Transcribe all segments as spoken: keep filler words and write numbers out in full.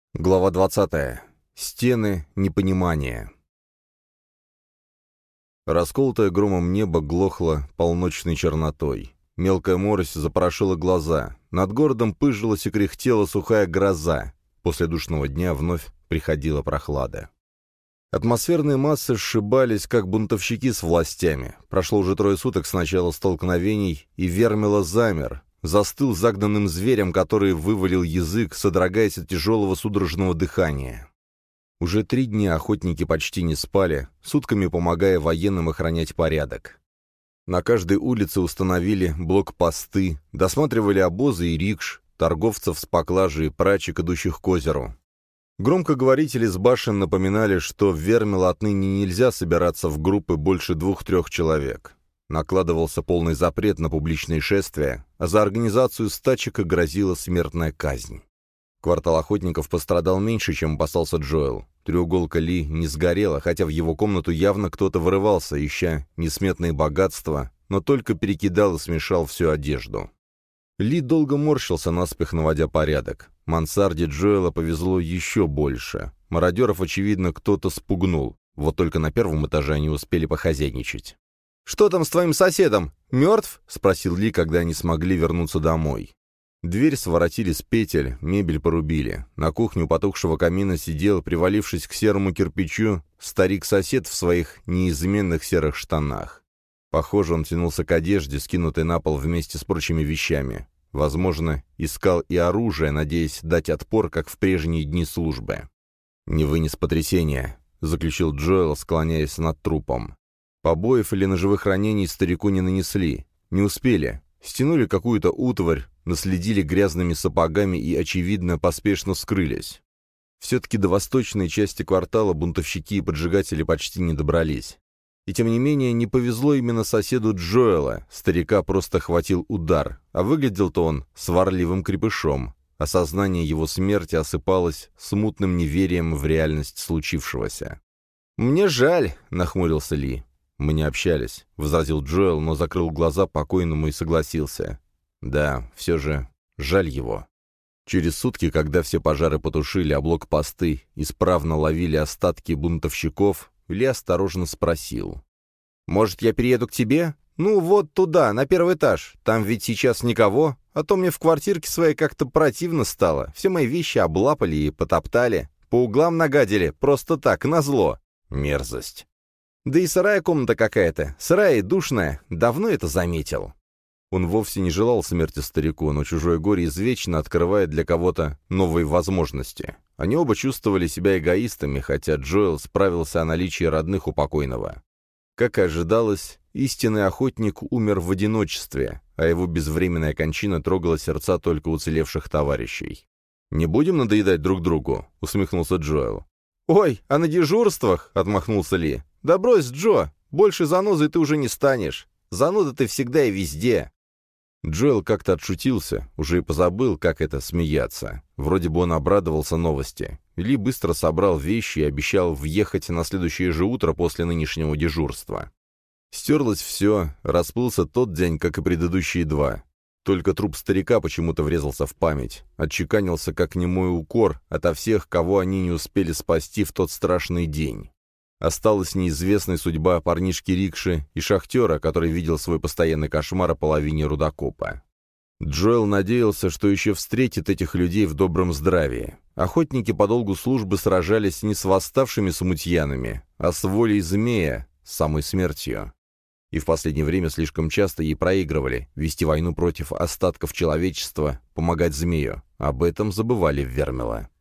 Глава двадцатая. Стены непонимания. Расколотое громом небо глохло полночной чернотой. Мелкая морось запорошила глаза. Над городом пыжилась и кряхтела сухая гроза. После душного дня вновь приходила прохлада. Атмосферные массы сшибались, как бунтовщики с властями. Прошло уже трое суток с начала столкновений, и Вермила замер. Застыл загнанным зверем, который вывалил язык, содрогаясь от тяжелого судорожного дыхания. Уже три дня охотники почти не спали, сутками помогая военным охранять порядок. На каждой улице установили блокпосты, досматривали обозы и рикш, торговцев с поклажей и прачек, идущих к озеру. Громкоговорители с башен напоминали, что в Вермила отныне нельзя собираться в группы больше двух-трех человек. Накладывался полный запрет на публичные шествия, а за организацию стачек грозила смертная казнь. Квартал охотников пострадал меньше, чем опасался Джоэл. Треуголка Ли не сгорела, хотя в его комнату явно кто-то вырывался, ища несметные богатства, но только перекидал и смешал всю одежду. Ли долго морщился, наспех наводя порядок. Мансарде Джоэла повезло еще больше. Мародеров, очевидно, кто-то спугнул. Вот только на первом этаже они успели похозяйничать. «Что там с твоим соседом? Мертв?» — спросил Ли, когда они смогли вернуться домой. Дверь своротили с петель, мебель порубили. На кухне у потухшего камина сидел, привалившись к серому кирпичу, старик-сосед в своих неизменных серых штанах. Похоже, он тянулся к одежде, скинутой на пол вместе с прочими вещами. Возможно, искал и оружие, надеясь дать отпор, как в прежние дни службы. «Не вынес потрясения», — заключил Джоэл, склоняясь над трупом. Побоев или ножевых ранений старику не нанесли. Не успели. Стянули какую-то утварь, наследили грязными сапогами и, очевидно, поспешно скрылись. Все-таки до восточной части квартала бунтовщики и поджигатели почти не добрались. И тем не менее, не повезло именно соседу Джоэла. Старика просто хватил удар, а выглядел-то он сварливым крепышом. Осознание его смерти осыпалось смутным неверием в реальность случившегося. «Мне жаль», — нахмурился Ли. «Мы не общались», — возразил Джоэл, но закрыл глаза покойному и согласился. «Да, все же жаль его». Через сутки, когда все пожары потушили, а блокпосты исправно ловили остатки бунтовщиков, Ли осторожно спросил. «Может, я перееду к тебе? Ну, вот туда, на первый этаж. Там ведь сейчас никого, а то мне в квартирке своей как-то противно стало. Все мои вещи облапали и потоптали, по углам нагадили, просто так, назло. Мерзость». «Да и сырая комната какая-то, сырая и душная, давно это заметил». Он вовсе не желал смерти старику, но чужое горе извечно открывает для кого-то новые возможности. Они оба чувствовали себя эгоистами, хотя Джоэл справился о наличии родных у покойного. Как и ожидалось, истинный охотник умер в одиночестве, а его безвременная кончина трогала сердца только уцелевших товарищей. «Не будем надоедать друг другу?» — усмехнулся Джоэл. «Ой, а на дежурствах?» — отмахнулся Ли. «Да брось, Джо, больше занозой ты уже не станешь. Зануда ты всегда и везде». Джоэл как-то отшутился, уже и позабыл, как это смеяться. Вроде бы он обрадовался новости. Ли быстро собрал вещи и обещал въехать на следующее же утро после нынешнего дежурства. Стерлось все, расплылся тот день, как и предыдущие два. Только труп старика почему-то врезался в память, отчеканился как немой укор ото всех, кого они не успели спасти в тот страшный день. Осталась неизвестной судьба парнишки-рикши и шахтера, который видел свой постоянный кошмар о половине рудокопа. Джоэл надеялся, что еще встретит этих людей в добром здравии. Охотники по долгу службы сражались не с восставшими смутьянами, а с волей змея, с самой смертью. И в последнее время слишком часто ей проигрывали, вести войну против остатков человечества, помогать змею. Об этом забывали в Вермила.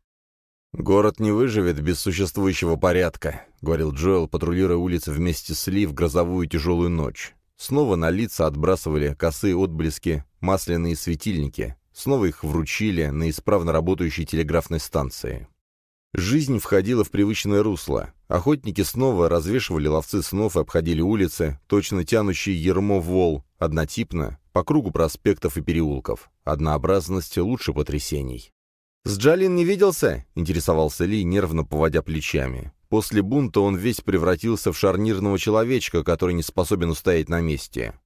«Город не выживет без существующего порядка», — говорил Джоэл, патрулируя улицы вместе с Ли в грозовую тяжелую ночь. Снова на лица отбрасывали косые отблески масляные светильники, снова их вручили на исправно работающей телеграфной станции. Жизнь входила в привычное русло. Охотники снова развешивали ловцы снов и обходили улицы, точно тянущие ярмо вол, однотипно, по кругу проспектов и переулков. Однообразность лучше потрясений. «С Джалин не виделся?» — интересовался Ли, нервно поводя плечами. После бунта он весь превратился в шарнирного человечка, который не способен устоять на месте.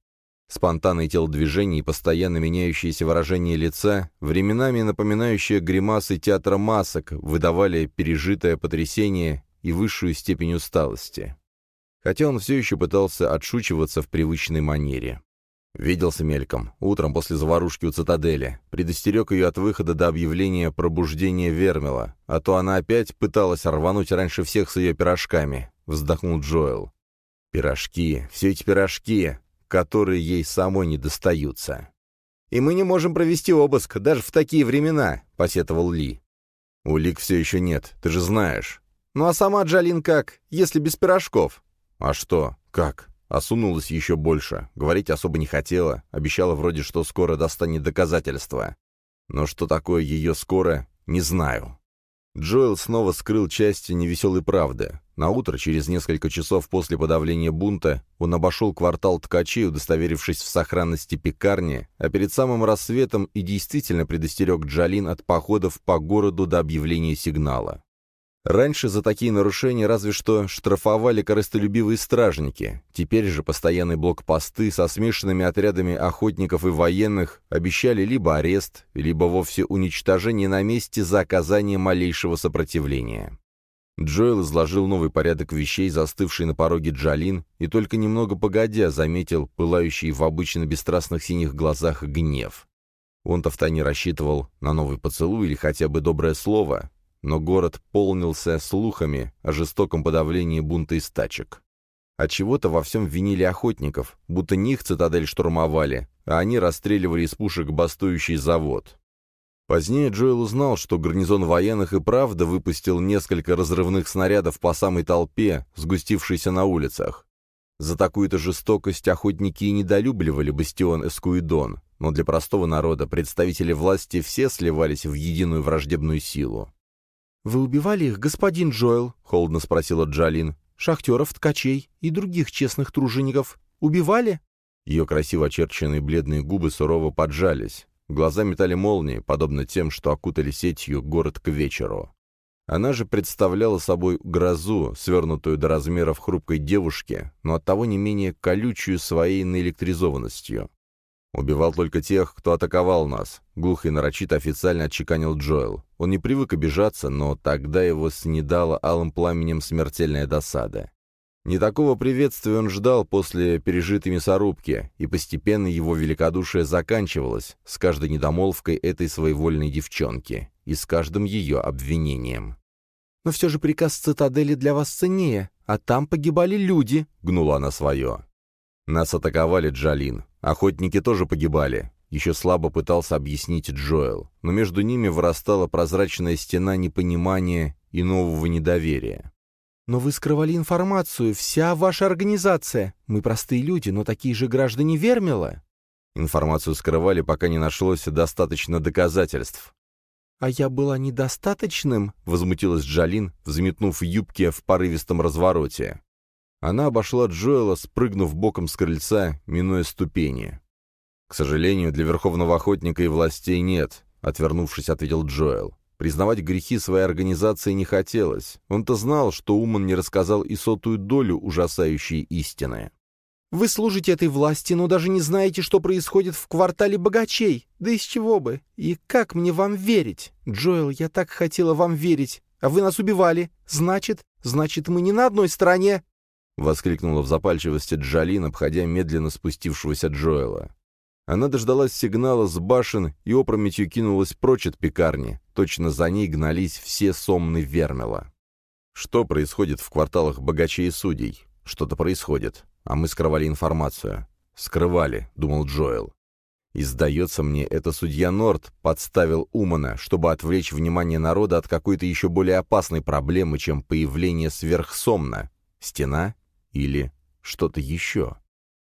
Спонтанные телодвижения и постоянно меняющееся выражение лица, временами напоминающие гримасы театра масок, выдавали пережитое потрясение и высшую степень усталости. Хотя он все еще пытался отшучиваться в привычной манере. Виделся мельком, утром после заварушки у цитадели, предостерег ее от выхода до объявления пробуждения Вермила, а то она опять пыталась рвануть раньше всех с ее пирожками, вздохнул Джоэл. Пирожки, все эти пирожки, которые ей самой не достаются. «И мы не можем провести обыск, даже в такие времена», — посетовал Ли. «Улик все еще нет, ты же знаешь». «Ну а сама Джалин как, если без пирожков?» «А что, как?» Осунулась еще больше, говорить особо не хотела, обещала вроде, что скоро достанет доказательства. Но что такое ее скоро, не знаю. Джоэл снова скрыл части невеселой правды. Наутро, через несколько часов после подавления бунта, он обошел квартал ткачей, удостоверившись в сохранности пекарни, а перед самым рассветом и действительно предостерег Джалин от походов по городу до объявления сигнала. Раньше за такие нарушения разве что штрафовали корыстолюбивые стражники, теперь же постоянные блокпосты со смешанными отрядами охотников и военных обещали либо арест, либо вовсе уничтожение на месте за оказание малейшего сопротивления. Джоэл изложил новый порядок вещей, застывший на пороге Джалин, и только немного погодя заметил пылающий в обычно бесстрастных синих глазах гнев. Он-то втайне рассчитывал на новый поцелуй или хотя бы доброе слово, но город полнился слухами о жестоком подавлении бунта из тачек. Отчего-то во всем винили охотников, будто не их цитадель штурмовали, а они расстреливали из пушек бастующий завод. Позднее Джоэл узнал, что гарнизон военных и правда выпустил несколько разрывных снарядов по самой толпе, сгустившейся на улицах. За такую-то жестокость охотники и недолюбливали бастион Эскуидон, но для простого народа представители власти все сливались в единую враждебную силу. «Вы убивали их, господин Джоэл?» — холодно спросила Джалин. «Шахтеров, ткачей и других честных тружеников убивали?» Ее красиво очерченные бледные губы сурово поджались. Глаза метали молнии, подобно тем, что окутали сетью город к вечеру. Она же представляла собой грозу, свернутую до размеров хрупкой девушки, но оттого не менее колючую своей наэлектризованностью. «Убивал только тех, кто атаковал нас», — глухо и нарочито официально отчеканил Джоэл. Он не привык обижаться, но тогда его снедала алым пламенем смертельная досада. Не такого приветствия он ждал после пережитой мясорубки, и постепенно его великодушие заканчивалось с каждой недомолвкой этой своевольной девчонки и с каждым ее обвинением. «Но все же приказ цитадели для вас ценнее, а там погибали люди», — гнула она свое. «Нас атаковали, Джалин. Охотники тоже погибали», — еще слабо пытался объяснить Джоэл, но между ними вырастала прозрачная стена непонимания и нового недоверия. «Но вы скрывали информацию, вся ваша организация. Мы простые люди, но такие же граждане Вермила». «Информацию скрывали, пока не нашлось достаточно доказательств». «А я была недостаточным?» — возмутилась Джалин, взметнув юбки в порывистом развороте. Она обошла Джоэла, спрыгнув боком с крыльца, минуя ступени. «К сожалению, для верховного охотника и властей нет», — отвернувшись, ответил Джоэл. Признавать грехи своей организации не хотелось. Он-то знал, что Уман не рассказал и сотую долю ужасающей истины. «Вы служите этой власти, но даже не знаете, что происходит в квартале богачей. Да из чего бы? И как мне вам верить? Джоэл, я так хотела вам верить, а вы нас убивали. Значит, значит, мы не на одной стороне». — воскликнула в запальчивости Джалин, обходя медленно спустившегося Джоэла. Она дождалась сигнала с башен и опрометью кинулась прочь от пекарни. Точно за ней гнались все сомны Вермила. Что происходит в кварталах богачей и судей? Что-то происходит, а мы скрывали информацию. «Скрывали», — думал Джоэл. И, сдается мне, это судья Норт подставил Умана, чтобы отвлечь внимание народа от какой-то еще более опасной проблемы, чем появление сверхсомна. Стена? Или что-то еще?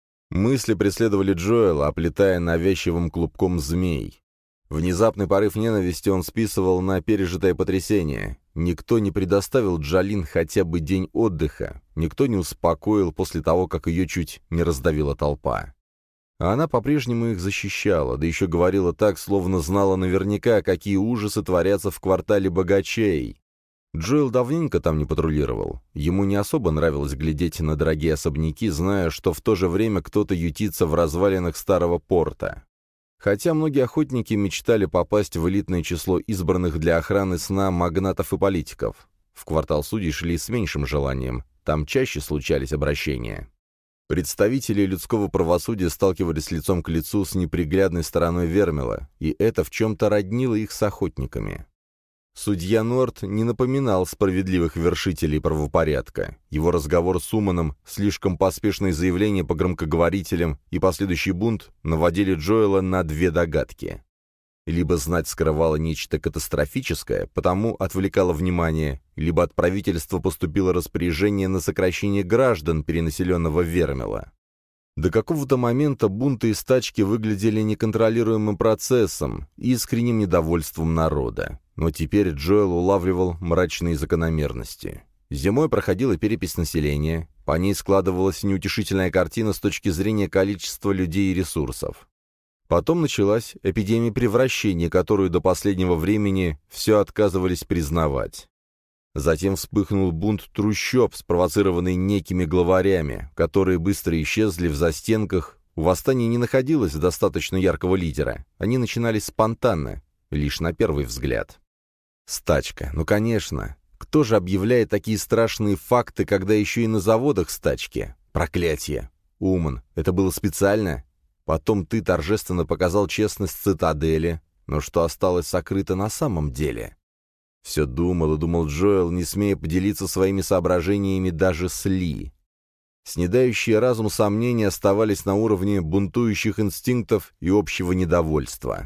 Мысли преследовали Джоэла, оплетая навязчивым клубком змей. Внезапный порыв ненависти он списывал на пережитое потрясение. Никто не предоставил Джалин хотя бы день отдыха, никто не успокоил после того, как ее чуть не раздавила толпа. А она по-прежнему их защищала, да еще говорила так, словно знала наверняка, какие ужасы творятся в квартале богачей. Джоэл давненько там не патрулировал. Ему не особо нравилось глядеть на дорогие особняки, зная, что в то же время кто-то ютится в развалинах старого порта. Хотя многие охотники мечтали попасть в элитное число избранных для охраны сна магнатов и политиков. В квартал судей шли с меньшим желанием, там чаще случались обращения. Представители людского правосудия сталкивались лицом к лицу с неприглядной стороной Вермила, и это в чем-то роднило их с охотниками. Судья Норт не напоминал справедливых вершителей правопорядка. Его разговор с Уманом, слишком поспешные заявления по громкоговорителям и последующий бунт наводили Джоэла на две догадки. Либо знать скрывала нечто катастрофическое, потому отвлекало внимание, либо от правительства поступило распоряжение на сокращение граждан перенаселенного Вермила. До какого-то момента бунты и стачки выглядели неконтролируемым процессом и искренним недовольством народа. Но теперь Джоэл улавливал мрачные закономерности. Зимой проходила перепись населения, по ней складывалась неутешительная картина с точки зрения количества людей и ресурсов. Потом началась эпидемия превращения, которую до последнего времени все отказывались признавать. Затем вспыхнул бунт трущоб, спровоцированный некими главарями, которые быстро исчезли в застенках. У восстания не находилось достаточно яркого лидера. Они начинались спонтанно, лишь на первый взгляд. Стачка. Ну, конечно. Кто же объявляет такие страшные факты, когда еще и на заводах стачки? Проклятие. Уман, это было специально? Потом ты торжественно показал честность цитадели, но что осталось сокрыто на самом деле? Все думал и думал Джоэл, не смея поделиться своими соображениями даже с Ли. Снедающие разум сомнения оставались на уровне бунтующих инстинктов и общего недовольства.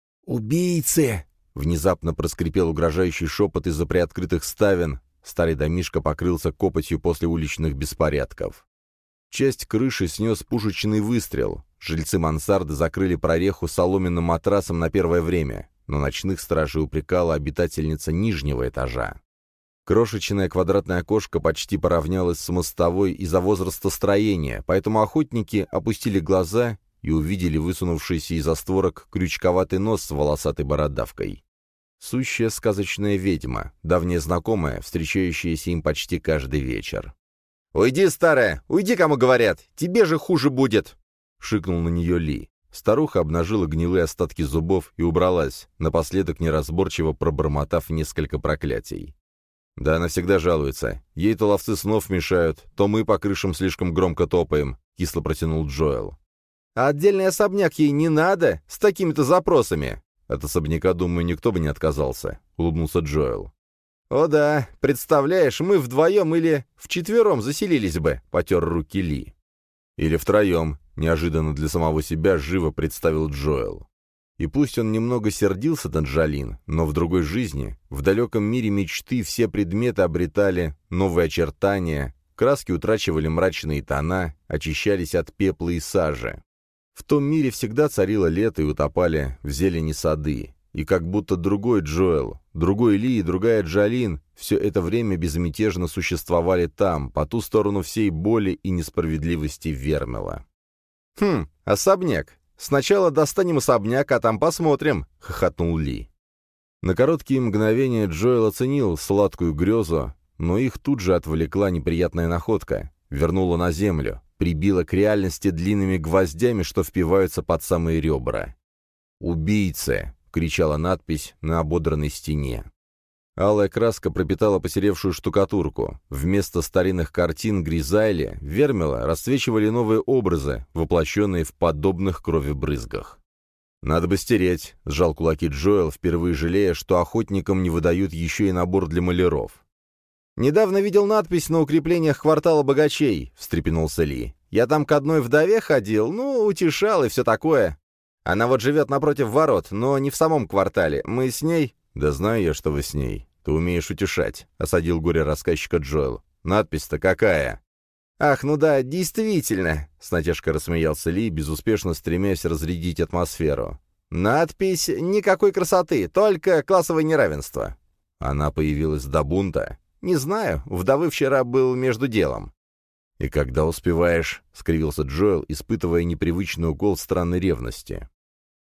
«Убийцы!» — внезапно проскрипел угрожающий шепот из-за приоткрытых ставен. Старый домишко покрылся копотью после уличных беспорядков. Часть крыши снес пушечный выстрел. Жильцы мансарды закрыли прореху соломенным матрасом на первое время, но ночных стражей упрекала обитательница нижнего этажа. Крошечное квадратное окошко почти поравнялось с мостовой из-за возраста строения, поэтому охотники опустили глаза и увидели высунувшийся из-за створок крючковатый нос с волосатой бородавкой. Сущая сказочная ведьма, давняя знакомая, встречающаяся им почти каждый вечер. «Уйди, старая! Уйди, кому говорят! Тебе же хуже будет!» — шикнул на нее Ли. Старуха обнажила гнилые остатки зубов и убралась, напоследок неразборчиво пробормотав несколько проклятий. «Да, она всегда жалуется. Ей то ловцы снов мешают, то мы по крышам слишком громко топаем», — кисло протянул Джоэл. «А отдельный особняк ей не надо? С такими-то запросами?» «От особняка, думаю, никто бы не отказался», — улыбнулся Джоэл. «О да, представляешь, мы вдвоем или вчетвером заселились бы», — потер руки Ли. «Или втроем», — неожиданно для самого себя живо представил Джоэл. И пусть он немного сердился на Джалин, но в другой жизни, в далеком мире мечты, все предметы обретали новые очертания, краски утрачивали мрачные тона, очищались от пепла и сажи. В том мире всегда царило лето и утопали в зелени сады. И как будто другой Джоэл, другой Ли и другая Джалин все это время безмятежно существовали там, по ту сторону всей боли и несправедливости Вермила. «Хм, особняк. Сначала достанем особняк, а там посмотрим», — хохотнул Ли. На короткие мгновения Джоэл оценил сладкую грезу, но их тут же отвлекла неприятная находка, вернула на землю, прибила к реальности длинными гвоздями, что впиваются под самые ребра. «Убийцы!» — кричала надпись на ободранной стене. Алая краска пропитала посеревшую штукатурку. Вместо старинных картин Гризайли, Вермила расцвечивали новые образы, воплощенные в подобных крови брызгах. «Надо бы стереть», — сжал кулаки Джоэл, впервые жалея, что охотникам не выдают еще и набор для маляров. «Недавно видел надпись на укреплениях квартала богачей», — встрепенулся Ли. «Я там к одной вдове ходил, ну, утешал и все такое. Она вот живет напротив ворот, но не в самом квартале. Мы с ней...» «Да знаю я, что вы с ней. Ты умеешь утешать», — осадил горе-рассказчика Джоэл. «Надпись-то какая?» «Ах, ну да, действительно», — с натяжкой рассмеялся Ли, безуспешно стремясь разрядить атмосферу. «Надпись никакой красоты, только классовое неравенство». «Она появилась до бунта?» «Не знаю, вдовы вчера был между делом». «И когда успеваешь?» — скривился Джоэл, испытывая непривычный укол странной ревности.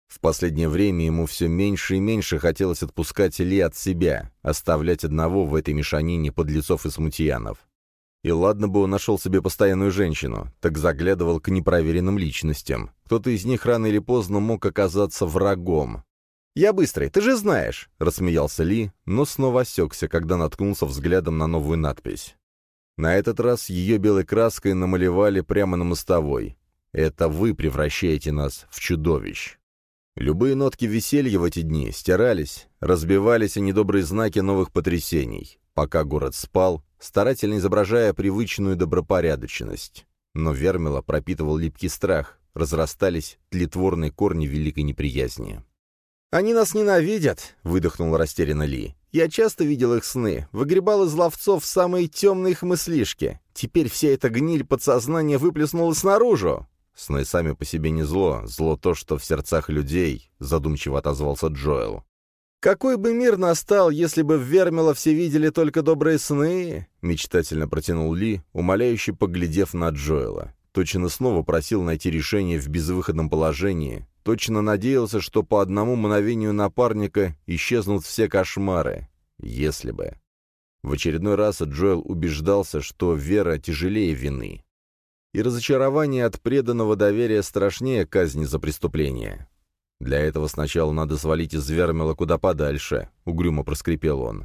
В последнее время ему все меньше и меньше хотелось отпускать Ли от себя, оставлять одного в этой мешанине подлецов и смутьянов. И ладно бы он нашел себе постоянную женщину, так заглядывал к непроверенным личностям. Кто-то из них рано или поздно мог оказаться врагом. «Я быстрый, ты же знаешь!» — рассмеялся Ли, но снова осекся, когда наткнулся взглядом на новую надпись. На этот раз ее белой краской намалевали прямо на мостовой. «Это вы превращаете нас в чудовищ». Любые нотки веселья в эти дни стирались, разбивались о недобрые знаки новых потрясений, пока город спал, старательно изображая привычную добропорядочность. Но Вермила пропитывал липкий страх, разрастались тлетворные корни великой неприязни. «Они нас ненавидят», — выдохнул растерянно Ли. «Я часто видел их сны, выгребал из ловцов самые темные их мыслишки. Теперь вся эта гниль подсознания выплеснулась наружу». «Сны сами по себе не зло, зло то, что в сердцах людей», — задумчиво отозвался Джоэл. «Какой бы мир настал, если бы в Вермила все видели только добрые сны?» — мечтательно протянул Ли, умоляюще поглядев на Джоэла. Точно снова просил найти решение в безвыходном положении, точно надеялся, что по одному мгновению напарника исчезнут все кошмары. Если бы. В очередной раз Джоэл убеждался, что вера тяжелее вины. И разочарование от преданного доверия страшнее казни за преступление. «Для этого сначала надо свалить из Вермила куда подальше», — угрюмо проскрипел он.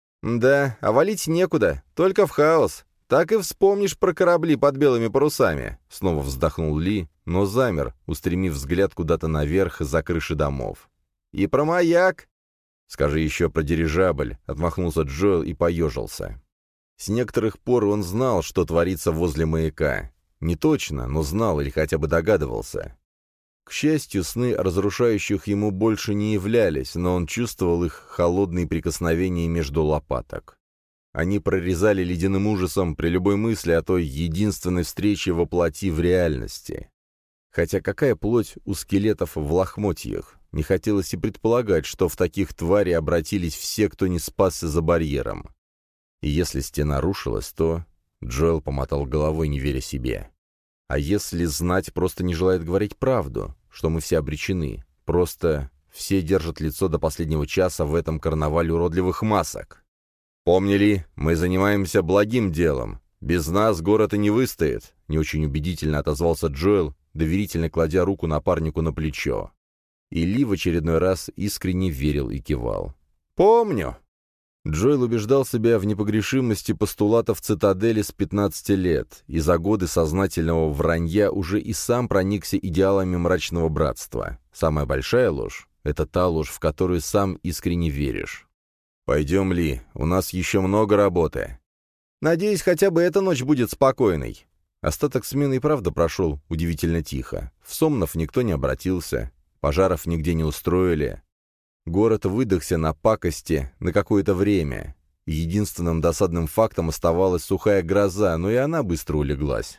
«Да, а валить некуда, только в хаос. Так и вспомнишь про корабли под белыми парусами», — снова вздохнул Ли, но замер, устремив взгляд куда-то наверх за крыши домов. «И про маяк!» «Скажи еще про дирижабль», — отмахнулся Джоэл и поежился. С некоторых пор он знал, что творится возле маяка. Не точно, но знал или хотя бы догадывался. К счастью, сны разрушающих ему больше не являлись, но он чувствовал их холодные прикосновения между лопаток. Они прорезали ледяным ужасом при любой мысли о той единственной встрече во плоти в реальности. Хотя какая плоть у скелетов в лохмотьях? Не хотелось и предполагать, что в таких тварей обратились все, кто не спасся за барьером. И если стена рушилась, то... Джоэл помотал головой, не веря себе. А если знать просто не желает говорить правду, что мы все обречены, просто все держат лицо до последнего часа в этом карнавале уродливых масок? «Помни ли, мы занимаемся благим делом. Без нас город и не выстоит», — не очень убедительно отозвался Джоэл, доверительно кладя руку напарнику на плечо. И Ли в очередной раз искренне верил и кивал. «Помню». Джоэл убеждал себя в непогрешимости постулатов цитадели с пятнадцати лет, и за годы сознательного вранья уже и сам проникся идеалами мрачного братства. Самая большая ложь — это та ложь, в которую сам искренне веришь. «Пойдем, Ли, у нас еще много работы». «Надеюсь, хотя бы эта ночь будет спокойной». Остаток смены и правда прошел удивительно тихо. В Сомнов никто не обратился, пожаров нигде не устроили. Город выдохся на пакости на какое-то время. Единственным досадным фактом оставалась сухая гроза, но и она быстро улеглась.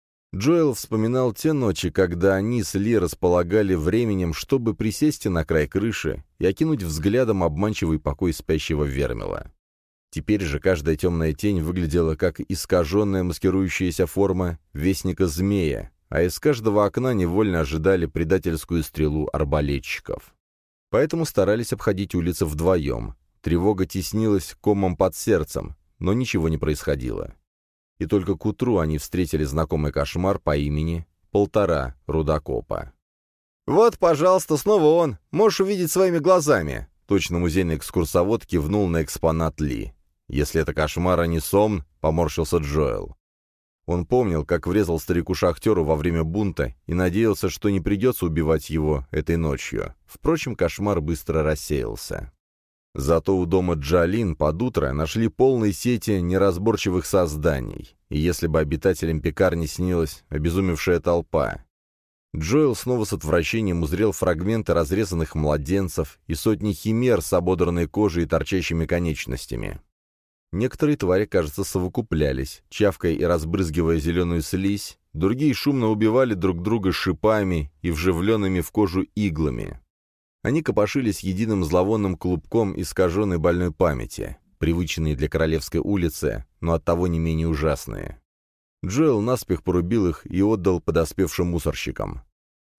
Джоэл вспоминал те ночи, когда они с Ли располагали временем, чтобы присесть на край крыши и окинуть взглядом обманчивый покой спящего Вермила. Теперь же каждая темная тень выглядела как искаженная маскирующаяся форма вестника змея, а из каждого окна невольно ожидали предательскую стрелу арбалетчиков. Поэтому старались обходить улицы вдвоем. Тревога теснилась комом под сердцем, но ничего не происходило. И только к утру они встретили знакомый кошмар по имени Полтора Рудокопа. «Вот, пожалуйста, снова он. Можешь увидеть своими глазами», — точно музейный экскурсовод кивнул на экспонат Ли. «Если это кошмар, а не сон», — поморщился Джоэл. Он помнил, как врезал старику-шахтеру во время бунта и надеялся, что не придется убивать его этой ночью. Впрочем, кошмар быстро рассеялся. Зато у дома Джалин под утро нашли полные сети неразборчивых созданий, и если бы обитателям пекарни снилась обезумевшая толпа. Джоэл снова с отвращением узрел фрагменты разрезанных младенцев и сотни химер с ободранной кожей и торчащими конечностями. Некоторые твари, кажется, совокуплялись, чавкая и разбрызгивая зеленую слизь, другие шумно убивали друг друга шипами и вживленными в кожу иглами. Они копошились единым зловонным клубком искаженной больной памяти, привычные для Королевской улицы, но оттого не менее ужасные. Джоэл наспех порубил их и отдал подоспевшим мусорщикам.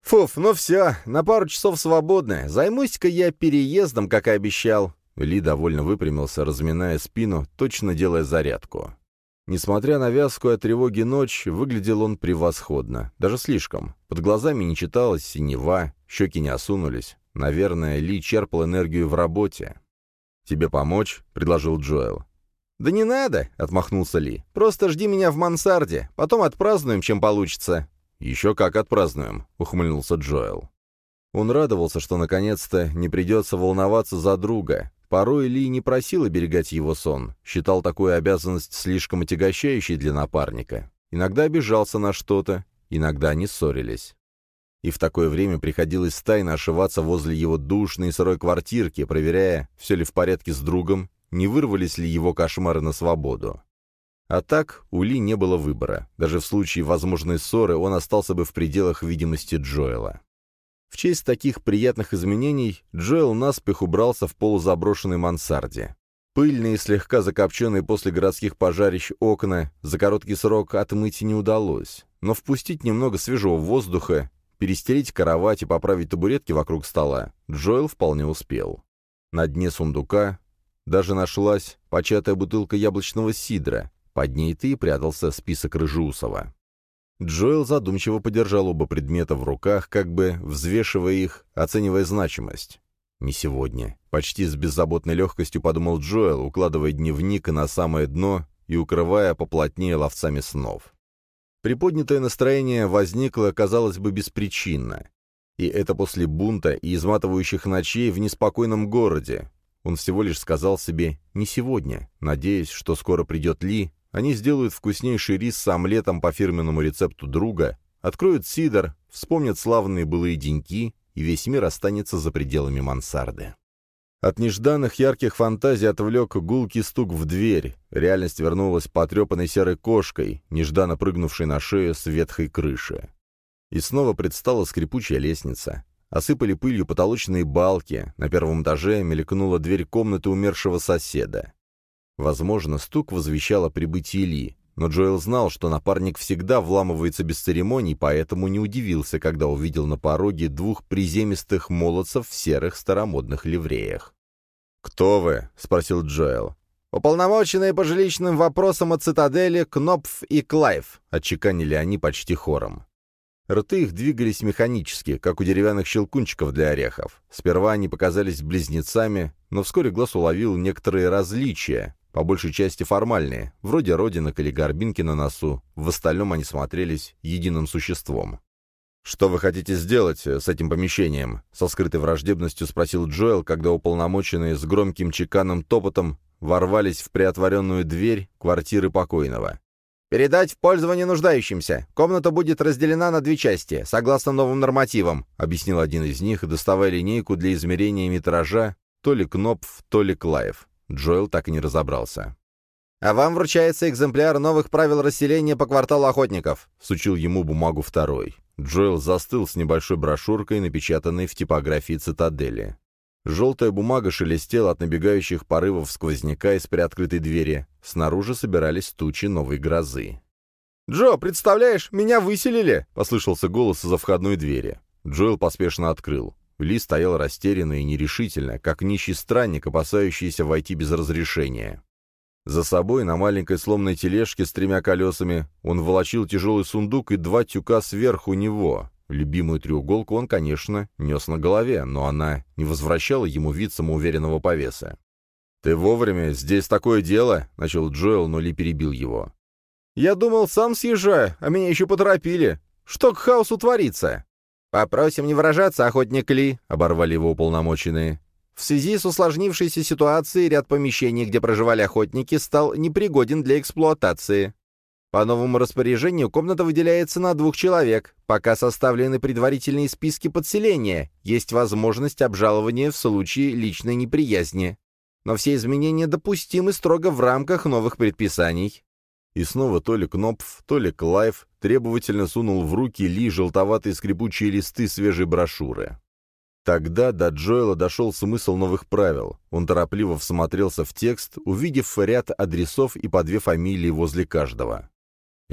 «Фуф, ну все, на пару часов свободны. Займусь-ка я переездом, как и обещал». Ли довольно выпрямился, разминая спину, точно делая зарядку. Несмотря на вязкую от тревоги ночь, выглядел он превосходно, даже слишком. Под глазами не читалось синева, щеки не осунулись. Наверное, Ли черпал энергию в работе. «Тебе помочь?» — предложил Джоэл. «Да не надо», — отмахнулся Ли. «Просто жди меня в мансарде, потом отпразднуем, чем получится». «Еще как отпразднуем», — ухмыльнулся Джоэл. Он радовался, что наконец-то не придется волноваться за друга. Порой Ли не просил оберегать его сон, считал такую обязанность слишком отягощающей для напарника. Иногда обижался на что-то, иногда они ссорились. И в такое время приходилось тайно ошиваться возле его душной и сырой квартирки, проверяя, все ли в порядке с другом, не вырвались ли его кошмары на свободу. А так у Ли не было выбора. Даже в случае возможной ссоры он остался бы в пределах видимости Джоэла. В честь таких приятных изменений Джоэл наспех убрался в полузаброшенной мансарде. Пыльные и слегка закопченные после городских пожарищ окна за короткий срок отмыть не удалось, но впустить немного свежего воздуха, перестелить кровать и поправить табуретки вокруг стола Джоэл вполне успел. На дне сундука даже нашлась початая бутылка яблочного сидра, под ней-то и прятался список Рыжеусова. Джоэл задумчиво подержал оба предмета в руках, как бы взвешивая их, оценивая значимость. «Не сегодня», — почти с беззаботной легкостью подумал Джоэл, укладывая дневник на самое дно и укрывая поплотнее ловцами снов. Приподнятое настроение возникло, казалось бы, беспричинно. И это после бунта и изматывающих ночей в неспокойном городе. Он всего лишь сказал себе «не сегодня», надеясь, что скоро придет Ли. Они сделают вкуснейший рис с омлетом по фирменному рецепту друга, откроют сидр, вспомнят славные былые деньки, и весь мир останется за пределами мансарды. От нежданных ярких фантазий отвлек гулкий стук в дверь. Реальность вернулась потрепанной серой кошкой, нежданно прыгнувшей на шею с ветхой крыши. И снова предстала скрипучая лестница. Осыпали пылью потолочные балки, на первом этаже мелькнула дверь комнаты умершего соседа. Возможно, стук возвещал о прибытии Ли, но Джоэл знал, что напарник всегда вламывается без церемоний, поэтому не удивился, когда увидел на пороге двух приземистых молодцев в серых старомодных ливреях. «Кто вы?» — спросил Джоэл. «Уполномоченные по жилищным вопросам от цитадели Кнопф и Клайв», — отчеканили они почти хором. Рты их двигались механически, как у деревянных щелкунчиков для орехов. Сперва они показались близнецами, но вскоре глаз уловил некоторые различия, по большей части формальные, вроде родинок или горбинки на носу, в остальном они смотрелись единым существом. «Что вы хотите сделать с этим помещением?» — со скрытой враждебностью спросил Джоэл, когда уполномоченные с громким чеканным топотом ворвались в приотворенную дверь квартиры покойного. «Передать в пользование нуждающимся. Комната будет разделена на две части, согласно новым нормативам», — объяснил один из них, доставая линейку для измерения метража, то ли Кнопф, то ли Клайв. Джоэл так и не разобрался. «А вам вручается экземпляр новых правил расселения по кварталу охотников», — сучил ему бумагу второй. Джоэл застыл с небольшой брошюркой, напечатанной в типографии цитадели. Желтая бумага шелестела от набегающих порывов сквозняка из приоткрытой двери. Снаружи собирались тучи новой грозы. «Джо, представляешь, меня выселили!» — послышался голос из-за входной двери. Джоэл поспешно открыл. Ли стоял растерянно и нерешительно, как нищий странник, опасающийся войти без разрешения. За собой на маленькой сломанной тележке с тремя колесами он волочил тяжелый сундук и два тюка сверху него. Любимую треуголку он, конечно, нес на голове, но она не возвращала ему вид самоуверенного повеса. «Ты вовремя, здесь такое дело!» — начал Джоэл, но Ли перебил его. «Я думал, сам съезжаю, а меня еще поторопили. Что к хаосу творится?» «Попросим не выражаться, охотник Ли», — оборвали его уполномоченные. «В связи с усложнившейся ситуацией ряд помещений, где проживали охотники, стал непригоден для эксплуатации. По новому распоряжению комната выделяется на двух человек. Пока составлены предварительные списки подселения, есть возможность обжалования в случае личной неприязни. Но все изменения допустимы строго в рамках новых предписаний». И снова то ли Кнопф, то ли Клайв требовательно сунул в руки Ли желтоватые скрипучие листы свежей брошюры. Тогда до Джоэла дошел смысл новых правил. Он торопливо всмотрелся в текст, увидев ряд адресов и по две фамилии возле каждого.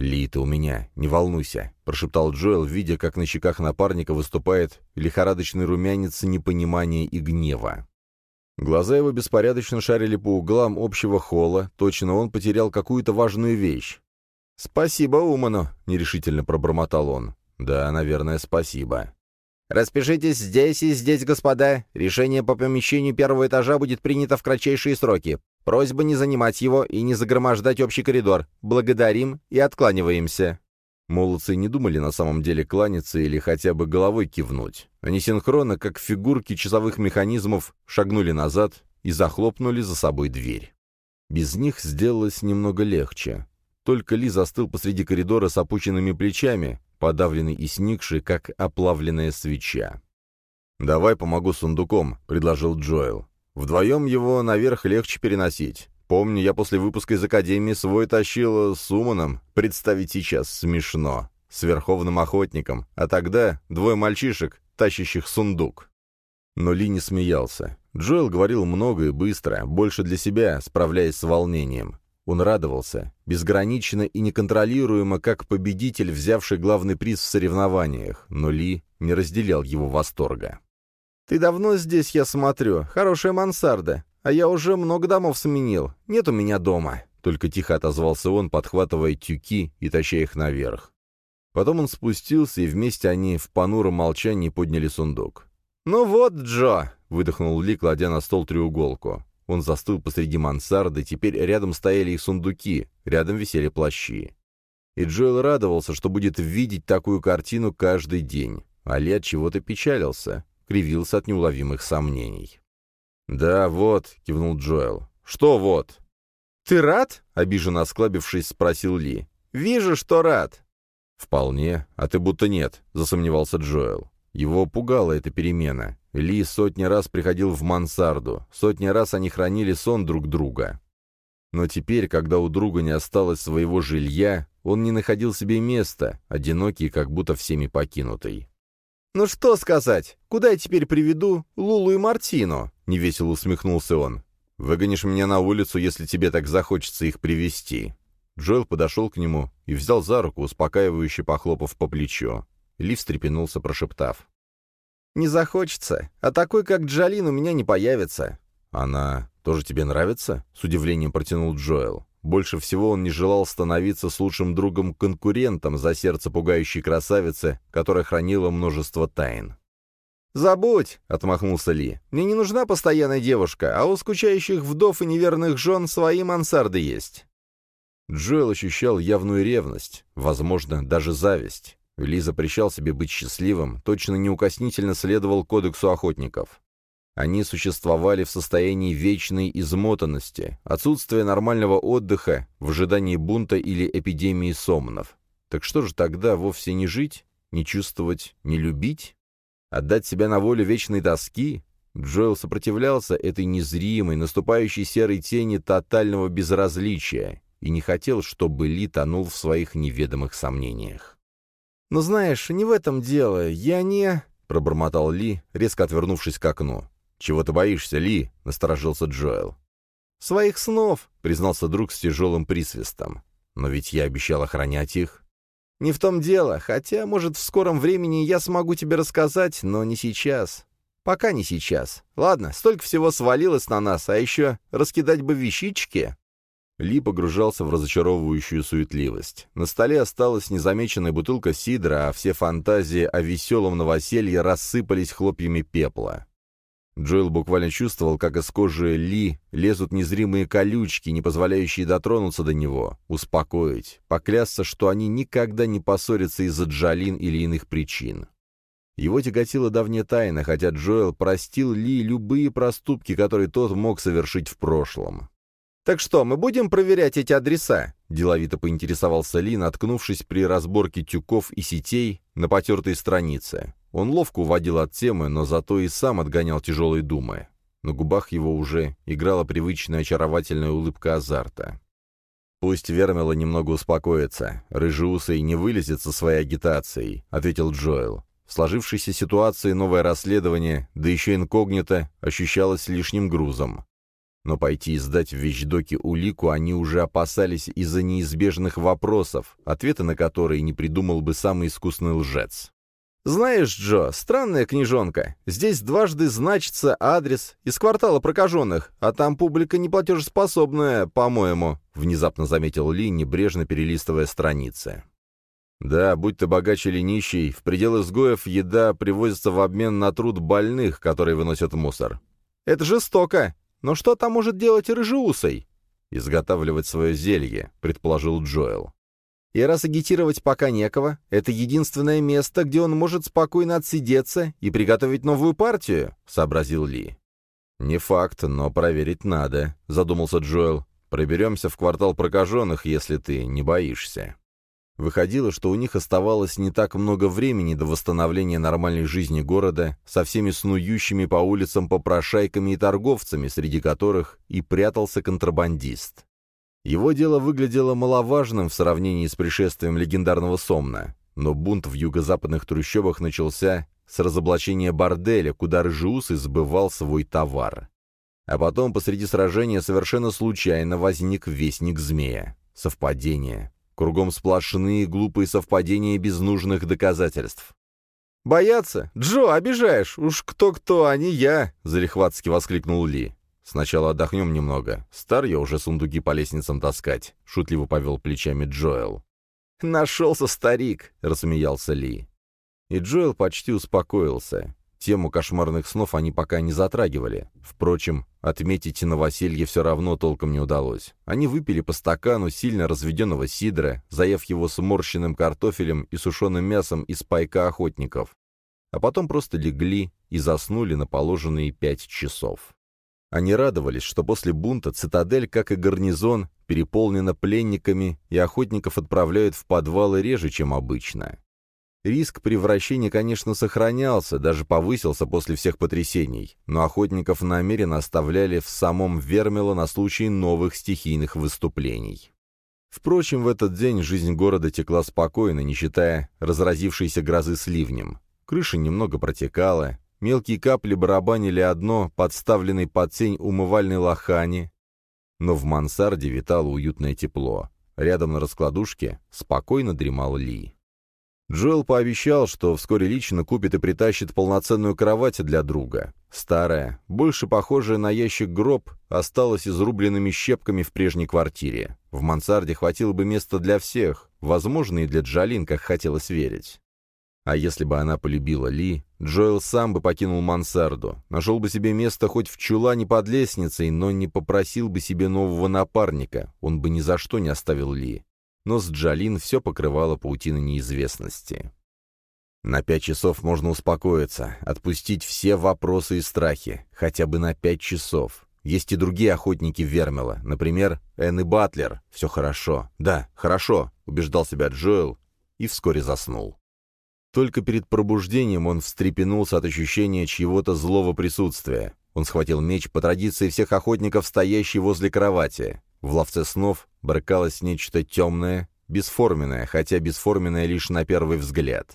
«Ли, ты у меня, не волнуйся», — прошептал Джоэл, видя, как на щеках напарника выступает лихорадочный румянец непонимания и гнева. Глаза его беспорядочно шарили по углам общего холла, точно он потерял какую-то важную вещь. «Спасибо Уману», — нерешительно пробормотал он. «Да, наверное, спасибо». «Распишитесь здесь и здесь, господа. Решение по помещению первого этажа будет принято в кратчайшие сроки. Просьба не занимать его и не загромождать общий коридор. Благодарим и откланиваемся». Молодцы не думали на самом деле кланяться или хотя бы головой кивнуть. Они синхронно, как фигурки часовых механизмов, шагнули назад и захлопнули за собой дверь. Без них сделалось немного легче. Только Ли застыл посреди коридора с опущенными плечами, подавленный и сникший, как оплавленная свеча. «Давай помогу с сундуком», — предложил Джоэл. «Вдвоем его наверх легче переносить. Помню, я после выпуска из академии свой тащил с Уманом, представить сейчас смешно, с верховным охотником, а тогда двое мальчишек, тащащих сундук». Но Ли не смеялся. Джоэл говорил много и быстро, больше для себя, справляясь с волнением. Он радовался, безгранично и неконтролируемо, как победитель, взявший главный приз в соревнованиях, но Ли не разделял его восторга. «Ты давно здесь, я смотрю. Хорошая мансарда. А я уже много домов сменил. Нет у меня дома», — только тихо отозвался он, подхватывая тюки и таща их наверх. Потом он спустился, и вместе они в понуром молчании подняли сундук. «Ну вот, Джо!» — выдохнул Ли, кладя на стол треуголку. Он застыл посреди мансарды, теперь рядом стояли их сундуки, рядом висели плащи. И Джоэл радовался, что будет видеть такую картину каждый день. А Ли от чего-то печалился, кривился от неуловимых сомнений. «Да, вот», — кивнул Джоэл. «Что вот?» «Ты рад?» — обиженно осклабившись, спросил Ли. «Вижу, что рад». «Вполне, а ты будто нет», — засомневался Джоэл. Его пугала эта перемена. Ли сотни раз приходил в мансарду, сотни раз они хранили сон друг друга. Но теперь, когда у друга не осталось своего жилья, он не находил себе места, одинокий, как будто всеми покинутый. «Ну что сказать? Куда я теперь приведу Лулу и Мартину?» — невесело усмехнулся он. «Выгонишь меня на улицу, если тебе так захочется их привести». Джоэл подошел к нему и взял за руку, успокаивающе похлопав по плечу. Ли встрепенулся, прошептав. «Не захочется, а такой, как Джалин, у меня не появится». «Она тоже тебе нравится?» — с удивлением протянул Джоэл. Больше всего он не желал становиться с лучшим другом-конкурентом за сердце пугающей красавицы, которая хранила множество тайн. «Забудь!» — отмахнулся Ли. «Мне не нужна постоянная девушка, а у скучающих вдов и неверных жен свои мансарды есть». Джоэл ощущал явную ревность, возможно, даже зависть. Ли запрещал себе быть счастливым, точно неукоснительно следовал кодексу охотников. Они существовали в состоянии вечной измотанности, отсутствия нормального отдыха, в ожидании бунта или эпидемии сомнов. Так что же тогда вовсе не жить, не чувствовать, не любить? Отдать себя на волю вечной тоски? Джоэл сопротивлялся этой незримой, наступающей серой тени тотального безразличия и не хотел, чтобы Ли тонул в своих неведомых сомнениях. «Но знаешь, не в этом дело. Я не...» — пробормотал Ли, резко отвернувшись к окну. «Чего ты боишься, Ли?» — насторожился Джоэл. «Своих снов», — признался друг с тяжелым присвистом. «Но ведь я обещал охранять их». «Не в том дело, хотя, может, в скором времени я смогу тебе рассказать, но не сейчас. Пока не сейчас. Ладно, столько всего свалилось на нас, а еще раскидать бы вещички». Ли погружался в разочаровывающую суетливость. На столе осталась незамеченная бутылка сидра, а все фантазии о веселом новоселье рассыпались хлопьями пепла. Джоэл буквально чувствовал, как из кожи Ли лезут незримые колючки, не позволяющие дотронуться до него, успокоить, поклясться, что они никогда не поссорятся из-за Джалин или иных причин. Его тяготила давняя тайна, хотя Джоэл простил Ли любые проступки, которые тот мог совершить в прошлом. «Так что, мы будем проверять эти адреса?» — деловито поинтересовался Ли, наткнувшись при разборке тюков и сетей на потертой странице. Он ловко уводил от темы, но зато и сам отгонял тяжелые думы. На губах его уже играла привычная очаровательная улыбка азарта. «Пусть Вермила немного успокоится. Рыжеусый не вылезет со своей агитацией», — ответил Джоэл. В сложившейся ситуации новое расследование, да еще инкогнито, ощущалось лишним грузом. Но пойти и сдать в вещдоке улику они уже опасались из-за неизбежных вопросов, ответы на которые не придумал бы самый искусный лжец. «Знаешь, Джо, странная книжонка. Здесь дважды значится адрес из квартала прокаженных, а там публика неплатежеспособная, по-моему», — внезапно заметил Ли, небрежно перелистывая страницы. «Да, будь ты богаче или нищий, в предел изгоев еда привозится в обмен на труд больных, которые выносят мусор». «Это жестоко. Но что там может делать рыжеусый?» «Изготавливать свое зелье», — предположил Джоэл. «И раз агитировать пока некого, это единственное место, где он может спокойно отсидеться и приготовить новую партию», — сообразил Ли. «Не факт, но проверить надо», — задумался Джоэл. «Проберемся в квартал прокаженных, если ты не боишься». Выходило, что у них оставалось не так много времени до восстановления нормальной жизни города со всеми снующими по улицам попрошайками и торговцами, среди которых и прятался контрабандист. Его дело выглядело маловажным в сравнении с пришествием легендарного Сомна, но бунт в юго-западных трущобах начался с разоблачения борделя, куда рыжеусый сбывал свой товар. А потом посреди сражения совершенно случайно возник вестник змея. Совпадение. Кругом сплошные глупые совпадения без нужных доказательств. «Бояться? Джо, обижаешь! Уж кто-кто, а не я!» — залихватски воскликнул Ли. «Сначала отдохнем немного. Стар я уже сундуки по лестницам таскать», — шутливо повел плечами Джоэл. «Нашелся старик!» — рассмеялся Ли. И Джоэл почти успокоился. Тему кошмарных снов они пока не затрагивали. Впрочем, отметить новоселье все равно толком не удалось. Они выпили по стакану сильно разведенного сидра, заев его сморщенным картофелем и сушеным мясом из пайка охотников. А потом просто легли и заснули на положенные пять часов. Они радовались, что после бунта цитадель, как и гарнизон, переполнена пленниками, и охотников отправляют в подвалы реже, чем обычно. Риск превращения, конечно, сохранялся, даже повысился после всех потрясений, но охотников намеренно оставляли в самом Вермило на случай новых стихийных выступлений. Впрочем, в этот день жизнь города текла спокойно, не считая разразившейся грозы с ливнем. Крыша немного протекала, мелкие капли барабанили одно подставленной под тень умывальной лохани, но в мансарде витало уютное тепло. Рядом на раскладушке спокойно дремал Ли. Джоэл пообещал, что вскоре лично купит и притащит полноценную кровать для друга. Старая, больше похожая на ящик гроб, осталась изрубленными щепками в прежней квартире. В мансарде хватило бы места для всех, возможно, и для Джалин, как хотелось верить. А если бы она полюбила Ли, Джоэл сам бы покинул мансарду, нашел бы себе место хоть в чулане под лестницей, но не попросил бы себе нового напарника, он бы ни за что не оставил Ли. Но с Джалин все покрывало паутина неизвестности. На пять часов можно успокоиться, отпустить все вопросы и страхи, хотя бы на пять часов. Есть и другие охотники Вермило, например, Энн и Батлер. Все хорошо. Да, хорошо, убеждал себя Джоэл и вскоре заснул. Только перед пробуждением он встрепенулся от ощущения чьего-то злого присутствия. Он схватил меч, по традиции всех охотников, стоящий возле кровати. В ловце снов брыкалось нечто темное, бесформенное, хотя бесформенное лишь на первый взгляд.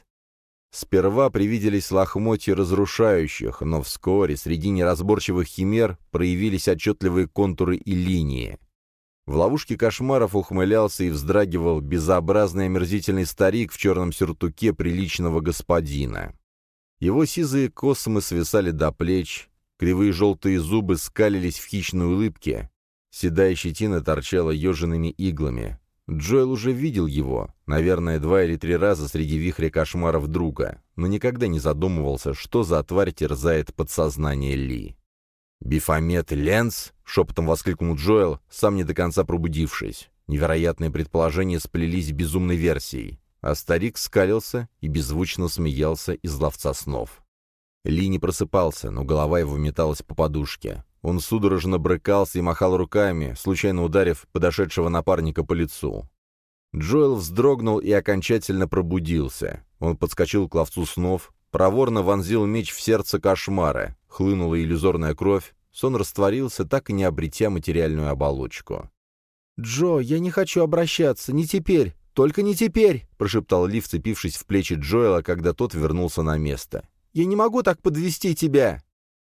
Сперва привиделись лохмотья разрушающих, но вскоре среди неразборчивых химер проявились отчетливые контуры и линии. В ловушке кошмаров ухмылялся и вздрагивал безобразный омерзительный старик в черном сюртуке приличного господина. Его сизые космы свисали до плеч, кривые желтые зубы скалились в хищной улыбке, седая щетина торчала ежиными иглами. Джоэл уже видел его, наверное, два или три раза среди вихря кошмаров друга, но никогда не задумывался, что за тварь терзает подсознание Ли. «Бифомет Ленц?» — шепотом воскликнул Джоэл, сам не до конца пробудившись. Невероятные предположения сплелись в безумной версией, а старик скалился и беззвучно смеялся из ловца снов. Ли не просыпался, но голова его металась по подушке. Он судорожно брыкался и махал руками, случайно ударив подошедшего напарника по лицу. Джоэл вздрогнул и окончательно пробудился. Он подскочил к ловцу снов, проворно вонзил меч в сердце кошмара, хлынула иллюзорная кровь, сон растворился, так и не обретя материальную оболочку. «Джо, я не хочу обращаться, не теперь, только не теперь!» — прошептал Ли, вцепившись в плечи Джоэла, когда тот вернулся на место. «Я не могу так подвести тебя!»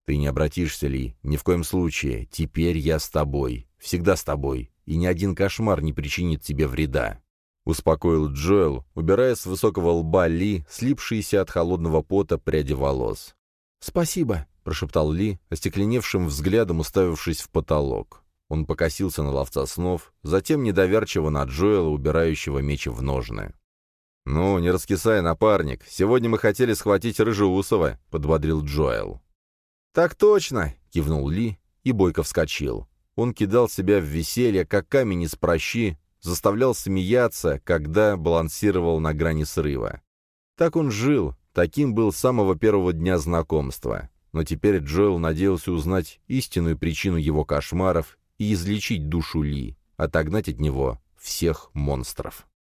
«Ты не обратишься, Ли, ни в коем случае. Теперь я с тобой. Всегда с тобой. И ни один кошмар не причинит тебе вреда». Успокоил Джоэл, убирая с высокого лба Ли слипшиеся от холодного пота пряди волос. «Спасибо», — прошептал Ли, остекленевшим взглядом уставившись в потолок. Он покосился на ловца снов, затем недоверчиво на Джоэла, убирающего меч в ножны. «Ну, не раскисай, напарник. Сегодня мы хотели схватить Рыжеусова», — подбодрил Джоэл. «Так точно!» — кивнул Ли, и бойко вскочил. Он кидал себя в веселье, как камень из пращи, заставлял смеяться, когда балансировал на грани срыва. Так он жил, таким был с самого первого дня знакомства. Но теперь Джоэл надеялся узнать истинную причину его кошмаров и излечить душу Ли, отогнать от него всех монстров.